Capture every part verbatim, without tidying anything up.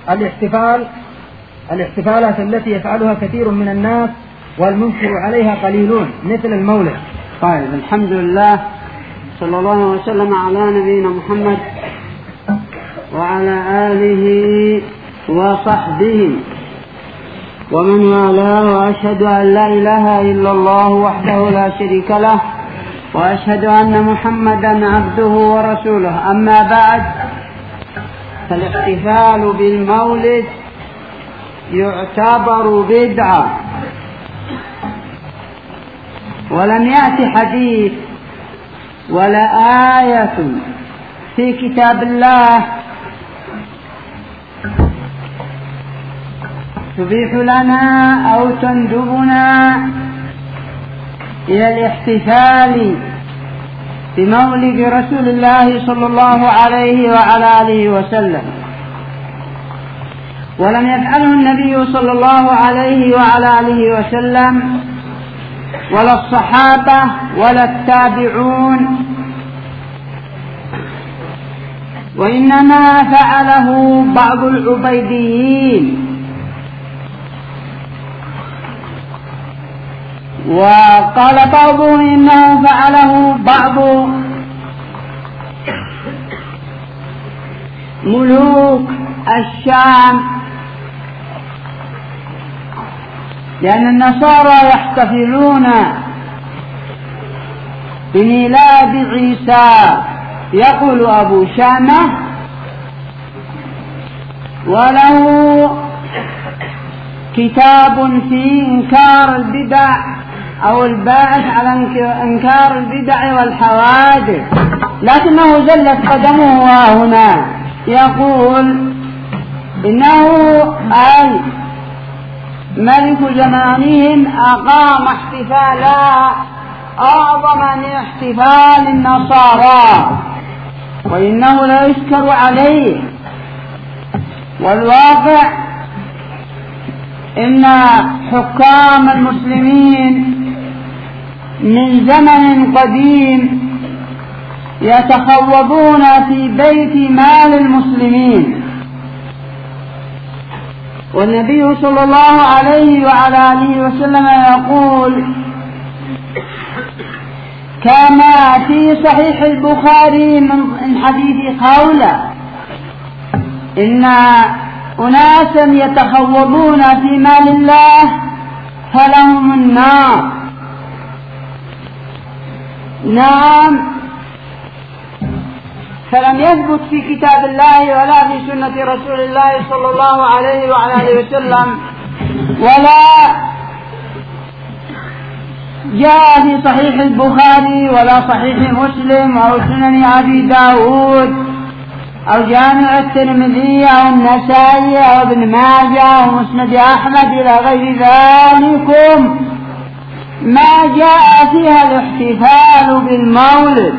الاحتفال الاحتفالات التي يفعلها كثير من الناس والمنكر عليها قليلون مثل المولد. طيب، الحمد لله، صلى الله وسلم على نبينا محمد وعلى آله وصحبه ومن والاه، وأشهد أن لا إله إلا الله وحده لا شريك له، وأشهد أن محمدا عبده ورسوله. أما بعد، فالاحتفال بالمولد يعتبر بدعة، ولم يأتي حديث ولا آية في كتاب الله تبيح لنا أو تندبنا إلى الاحتفال بمولد رسول الله صلى الله عليه وعلى آله وسلم، ولم يفعله النبي صلى الله عليه وعلى آله وسلم ولا الصحابة ولا التابعون، وإنما فعله بعض العبيديين. وقال بعضهم إنه فعله بعض ملوك الشام، لأن النصارى يحتفلون بميلاد عيسى، يقول أبو شامة، وله كتاب في إنكار البدع أو الباعث على إنكار البدع والحوادث، لكنه زلت قدمه هنا. يقول إنه أي ملك زمانهم أقام احتفالا أعظم من احتفال النصارى، وإنه لا يشكر عليه. والواقع إن حكام المسلمين من زمن قديم يتخوضون في بيت مال المسلمين، والنبي صلى الله عليه وعلى آله وسلم يقول كما في صحيح البخاري من حديث خولة إن أناسا يتخوضون في مال الله فلهم النار. نعم، فلم يثبت في كتاب الله ولا في سنة رسول الله صلى الله عليه وعلى آله وسلم، ولا جاء في صحيح البخاري ولا صحيح مسلم أو سنن أبي داود أو جامع الترمذي أو النسائي أو ابن ماجه أو مسند أحمد إلى غير ذلكم ما جاء فيها الاحتفال بالمولد،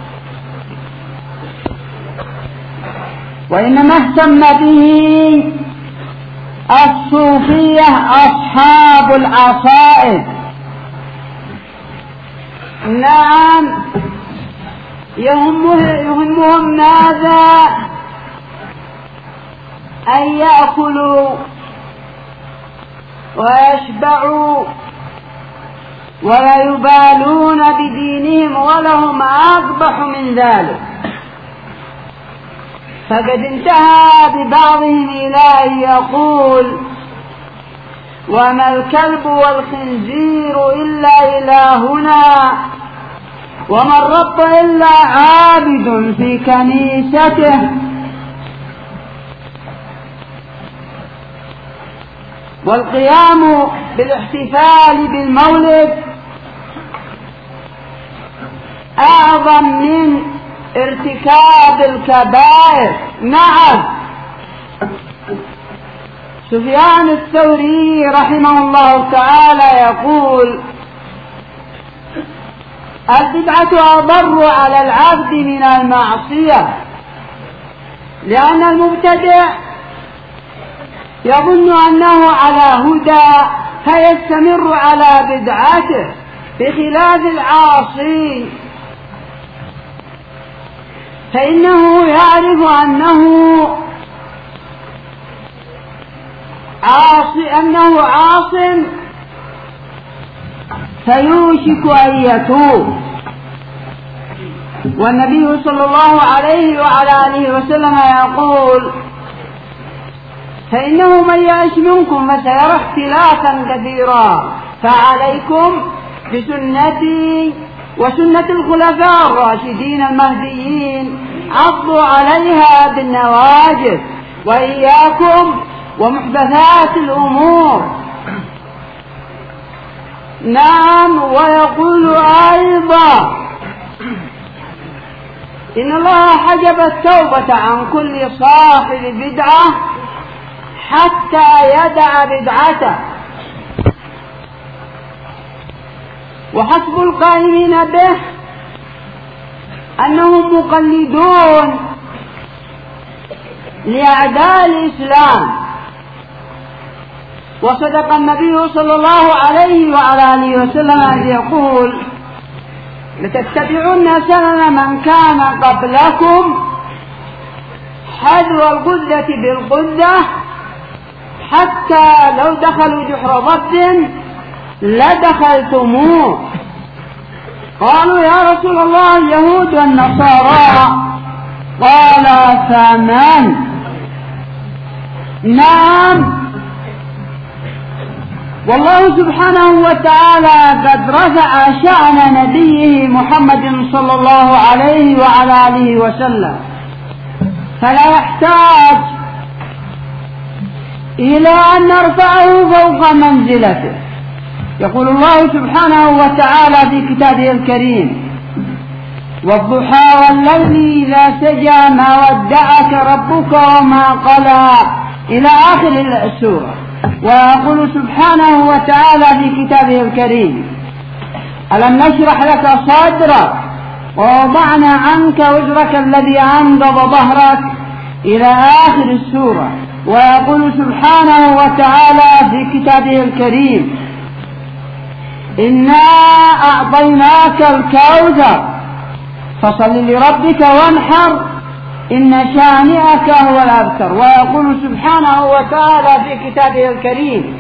وإنما اهتم به الصوفية أصحاب العصائب. نعم، يهمهم ماذا؟ أن يأكلوا ويشبعوا ولا يبالون بدينهم، ولهم أقبح من ذلك. فقد انتهى ببعضهم إلى أن يقول وما الكلب والخنزير إلا إلهنا، وما الرب إلا عابد في كنيسته. والقيام بالاحتفال بالمولد أعظم من ارتكاب الكبائر. نعم، سفيان الثوري رحمه الله تعالى يقول البدعة أضر على العبد من المعصية، لأن المبتدع يظن أنه على هدى فيستمر على بدعته، بخلاف العاصي فإنه يعرف أنه عاصي أنه عاص فيوشك أن يتوب. والنبي صلى الله عليه وعلى آله وسلم يقول: فإنه من يعش منكم فسيرى اختلافا كثيرا، فعليكم بسنتي وسنة الخلفاء الراشدين المهديين، عضوا عليها بالنواجذ، وإياكم ومحدثات الأمور. نعم. ويقول أيضا: إن الله حجب التوبة عن كل صاحب بدعة حتى يدع بدعته، وحسب القائمين به أنهم مقلدون لأعداء الإسلام. وصدق النبي صلى الله عليه وعلى آله وسلم أن يقول: لتتبعن سنن من كان قبلكم حذو القذة بالقذة، حتى لو دخلوا جحر ضب لدخلتموه. قالوا: يا رسول الله اليهود والنصارى. قال: فمن؟ نعم. والله سبحانه وتعالى قد رفع شأن نبيه محمد صلى الله عليه وعلى آله وسلم، فلا يحتاج إلى أن نرفعه فوق منزلته. يقول الله سبحانه وتعالى في كتابه الكريم: والضحى والليل إذا سجى ما ودعك ربك وما قلى، إلى آخر السورة. ويقول سبحانه وتعالى في كتابه الكريم: ألم نشرح لك صدرك ووضعنا عنك وزرك الذي أنقض ظهرك، إلى آخر السورة. ويقول سبحانه وتعالى في كتابه الكريم: إنا أعطيناك الكوثر فصل لربك وانحر إن شانئك هو الأبتر. ويقول سبحانه وتعالى في كتابه الكريم: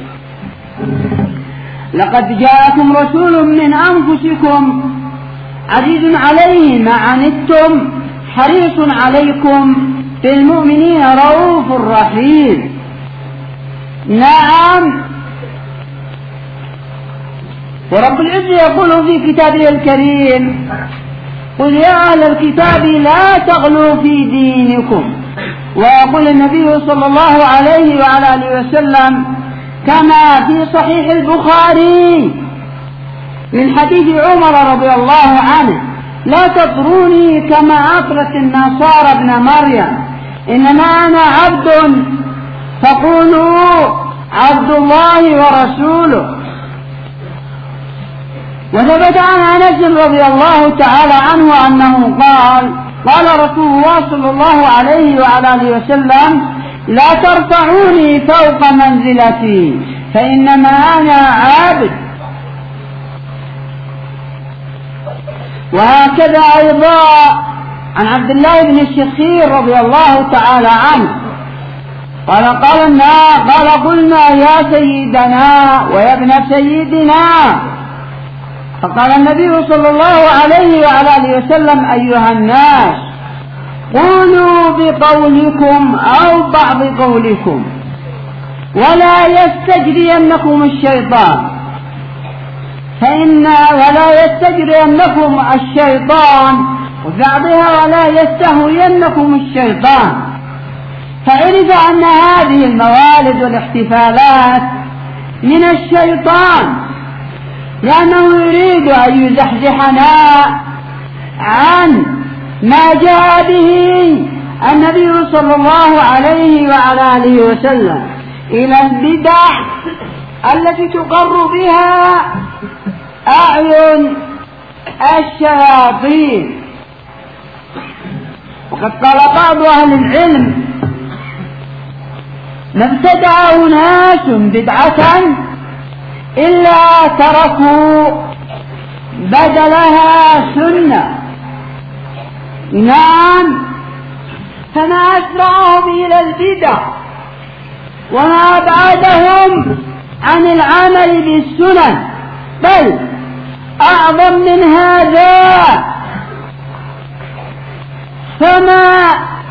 لقد جاءكم رسول من أنفسكم عزيز عليه ما عنتم حريص عليكم بالمؤمنين رؤوف رحيم. نعم. ورب العزة يقول في كتابه الكريم: قل يا أهل الكتاب لا تغلوا في دينكم. ويقول النبي صلى الله عليه وعلى آله وسلم كما في صحيح البخاري من حديث عمر رضي الله عنه: لا تطروني كما أطرت النصارى ابن مريم، إنما أنا عبد فقولوا عبد الله ورسوله. وثبت عن أنس رضي الله تعالى عنه أنه قال: قال رسول الله صلى الله عليه وعلى آله وسلم: لا ترفعوني فوق منزلتي فإنما أنا عابد. وهكذا أيضا عن عبد الله بن الشخير رضي الله تعالى عنه قال: قالنا قال قلنا يا سيدنا ويا ابن سيدنا، فقال النبي صلى الله عليه وعلى آله وسلم: أيها الناس قولوا بقولكم أو بعض قولكم ولا يستجرينكم الشيطان، فإن ولا يستجرينكم الشيطان وبعضها ولا يستهوينكم الشيطان. فعرف أن هذه الموالد والاحتفالات من الشيطان، لأنه يريد أن يزحزحنا عن ما جاء به النبي صلى الله عليه وعلى آله وسلم إلى البدع التي تقر بها أعين الشياطين. وقد قال بعض أهل العلم: ما ابتدع أناس بدعة إلا تركوا بدلها سنة. نعم. فما أسرعهم إلى البدع وما أبعدهم عن العمل بالسنن، بل أعظم من هذا فما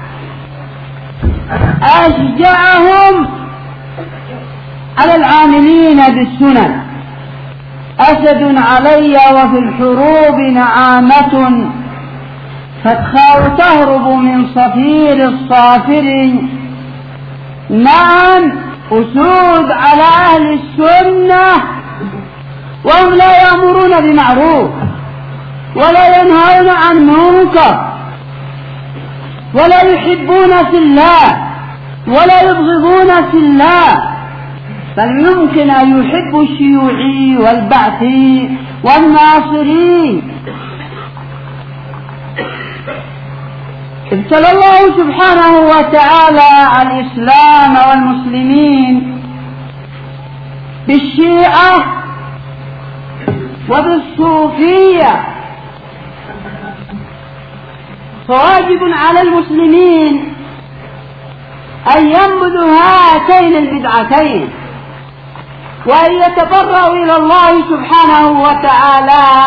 أشجعهم على العاملين بالسنن. أسد علي وفي الحروب نعامة، فتخاء تهرب من صفير الصافر. نعم أسود على أهل السنة وهم لا يأمرون بمعروف ولا ينهون عن منكر ولا يحبون في الله ولا يبغضون في الله، بل يمكن أن يحبوا الشيوعي والبعثي والناصري. ابتلى الله سبحانه وتعالى الإسلام والمسلمين بالشيعة وبالصوفية، فواجب على المسلمين أن ينبذوا هاتين البدعتين وأن يتبرأوا إلى الله سبحانه وتعالى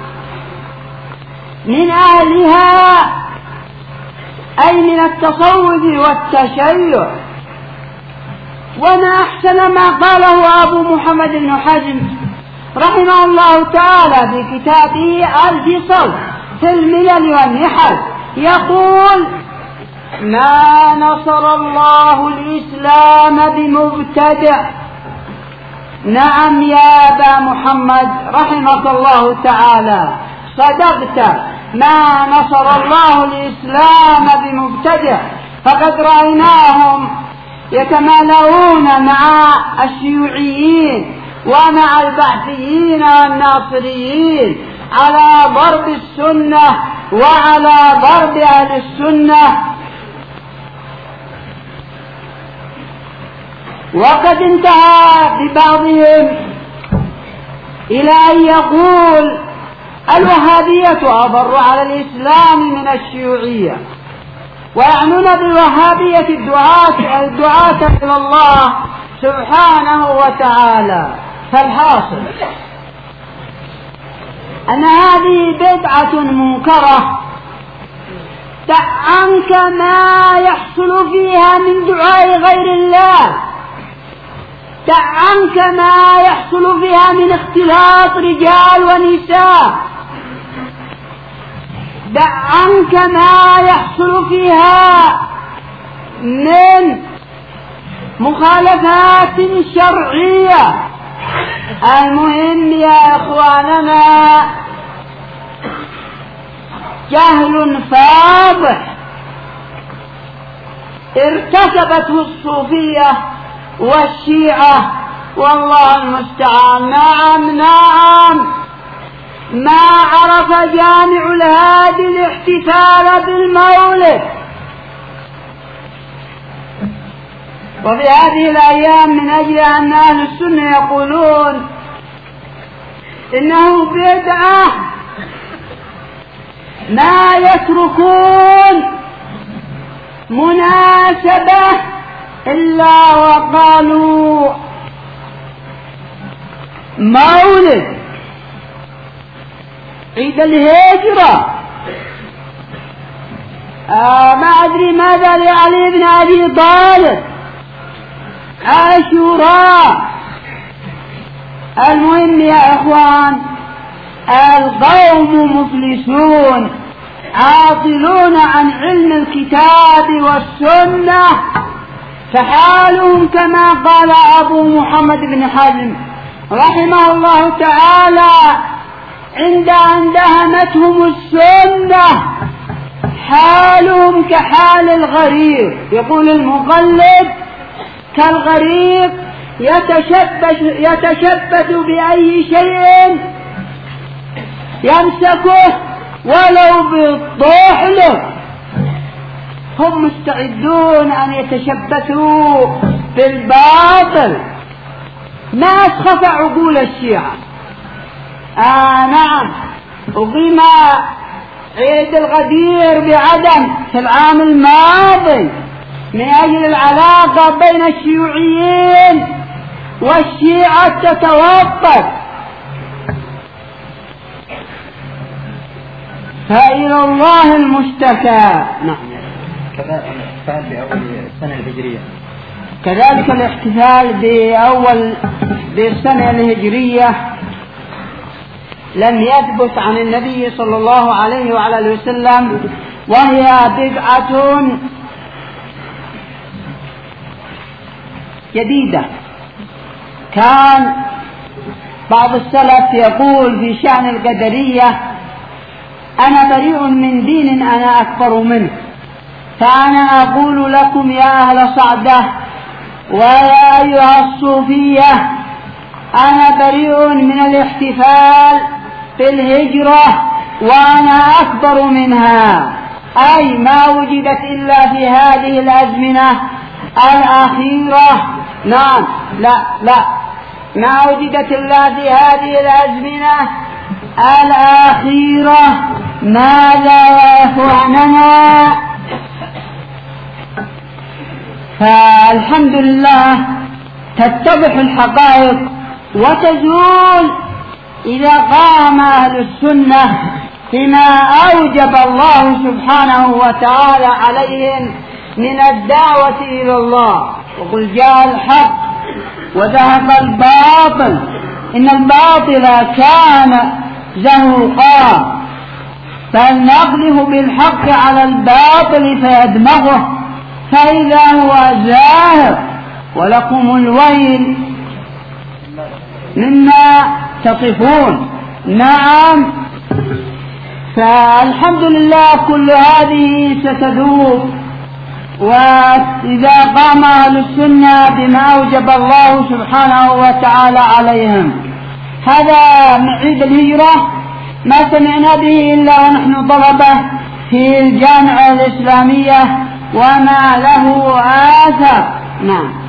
من أهلها، أي من التصوف والتشيع. وما أحسن ما قاله أبو محمد بن حزم رحمه الله تعالى في كتابه الفصل في الملل والنحل، يقول: ما نصر الله الإسلام بمبتدع. نعم يا أبا محمد رحمك الله تعالى، صدقت، ما نصر الله الإسلام بمبتدع، فقد رأيناهم يتمالؤون مع الشيوعيين ومع البعثيين والناصريين على ضرب السنة وعلى ضرب أهل السنة. وقد انتهى ببعضهم إلى أن يقول: الوهابية أضر على الإسلام من الشيوعية، ويعنون بالوهابية الدعاة الدعاة إلى الله سبحانه وتعالى. فالحاصل أن هذه بدعة منكرة، دع عنك ما يحصل فيها من دعاء غير الله، دع عنك ما يحصل فيها من اختلاط رجال ونساء، دع عنك ما يحصل فيها من مخالفات شرعية. المهم يا إخواننا جهل فاضح ارتكبته الصوفية والشيعة، والله المستعان. نعم نعم ما عرف جامع الهادي الاحتفال بالمولد. وفي هذه الأيام من أجل أن أهل السنة يقولون إنه بدعة ما يتركون مناسبة إلا وقالوا مولد عيد الهجرة. آه ما أدري ماذا لعلي بن أبي طالب، عاشوراء. المهم يا إخوان القوم مفلسون عاطلون عن علم الكتاب والسنة، فحالهم كما قال أبو محمد بن حزم رحمه الله تعالى عند أن دهمتهم السنة حالهم كحال الغريق. يقول المقلد: كالغريق يتشبث, يتشبث بأي شيء يمسكه ولو بالطحل. هم مستعدون أن يتشبثوا بالباطل. ما أسخف عقول الشيعة. آه نعم أقيم عيد الغدير بعدن في العام الماضي، من أجل العلاقة بين الشيوعيين والشيعة تتوقف، فإلى الله المشتكى. نعم. كذلك الاحتفال بأول السنة الهجرية، كذلك الاحتفال بأول بالسنة الهجرية لم يثبت عن النبي صلى الله عليه وعلى آله وسلم، وهي بدعة جديدة. كان بعض السلف يقول في شأن القدرية: أنا بريء من دين أنا أكبر منه، فأنا أقول لكم يا أهل صعدة ويا أيها الصوفية، أنا بريء من الاحتفال بالهجرة وأنا أكبر منها، أي ما وجدت إلا في هذه الأزمنة الأخيرة. نعم، لا لا ما وجدت إلا في هذه الأزمنة الأخيرة. ماذا يا إخواننا؟ فالحمد لله تتضح الحقائق وتزول إذا قام أهل السنة بما أوجب الله سبحانه وتعالى عليهم من الدعوة إلى الله. وقل جاء الحق وذهب الباطل إن الباطل كان زهوقا، فلنقذف بالحق على الباطل فيدمغه فإذا هو زاهق، ولكم الويل مما تصفون. نعم، فالحمد لله كل هذه ستذوب، وإذا قام أهل السنة بما أوجب الله سبحانه وتعالى عليهم. هذا عيد الهجرة ما سمعنا به إلا ونحن طلبة في الجامعة الإسلامية وما له آثار. نعم.